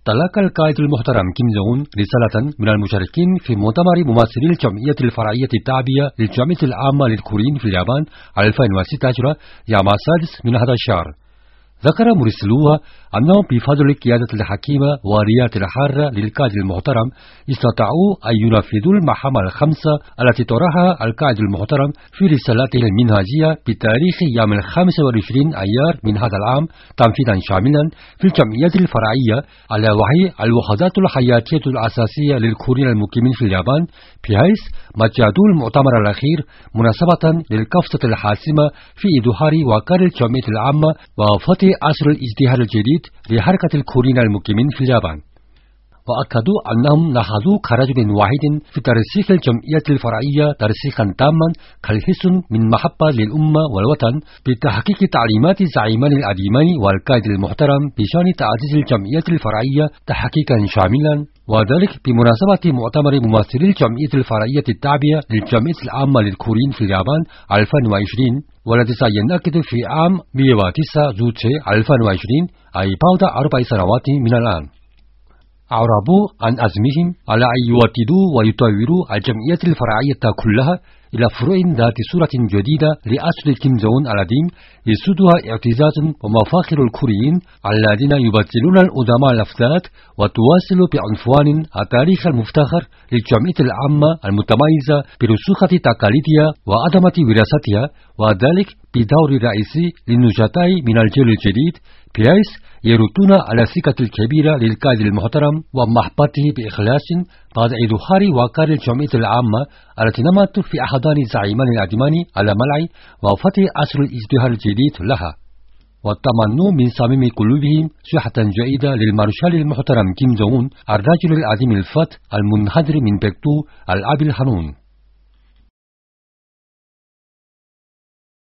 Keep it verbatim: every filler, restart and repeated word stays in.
تلقى القائد المحترم كيم جونغ أون رسالة من المشاركين في مؤتمر ممثلي الجمعية الفرعية التابعة للجمعية العامة للكوريين في اليابان ألفين وستة عشر يوم السادس من هذا الشهر. ذكر مراسلوها أنهم بفضل القيادة الحكيمة والرعاية الحارة للقائد المحترم استطاعوا أن ينفذوا المهام الخمسة التي طرحها القائد المحترم في رسالته المنهجية بتاريخ يوم الخامس والعشرين أيار من هذا العام تنفيذا شاملا في الجمعية الفرعية على وهي الوحدات الحياتية الأساسية للكوريين المقيمين في اليابان، بحيث مجدوا المؤتمر الأخير مناسبة للقفزة الحاسمة في إظهار وقار الجمعية العامة وفتح عصر الازدهار الجديد لحركة الكوريين المقيمين في اليابان. وأكدوا أنهم نهضوا كرجل واحد في ترسيخ الجمعية الفرعية ترسيخا تاما كالحس من محبة للأمة والوطن بتحقيق تعليمات الزعيمان القديمين والقائد المحترم بشأن تعزيز الجمعية الفرعية تحقيقا شاملا، وذلك بمناسبة مؤتمر ممثلي الجمعية الفرعية التابعة للجمعية العامة للكوريين في اليابان ألفين وعشرين، والذي سينعقد في عام مئة وتسعة زوجة ألفين وعشرين، أي بعد أربع سنوات من الآن. أعربوا عن عزمهم على أن يوطدوا ويطوروا الجمعية الفرعية كلها إلى فروع ذات صورة جديدة لأصل كيم جونغ أون القديم يسودها اعتزاز ومفاخر الكوريين الذين يبطلون الأدماء الأفذاذ، وتواصل بعنفوان التاريخ المفتخر للجمعية العامة المتميزة برسوخة تقاليدها وعظمة وراثتها، وذلك بدور رئيسي للنشطاء من الجيل الجديد، بحيث يردون على الثقة الكبيرة للقائد المحترم ومحبته بإخلاص بعد إظهار وقار الجمعية العامة التي نمت في أحضان الزعيمان القديمان على ملعب وفتح عصر الازدهار الجديد لها، وتمنوا من صميم قلوبهم صحة جيدة للمارشال المحترم كيم جونغ أون الرجل العظيم الفتح المنحدر من بيته الأب الحنون.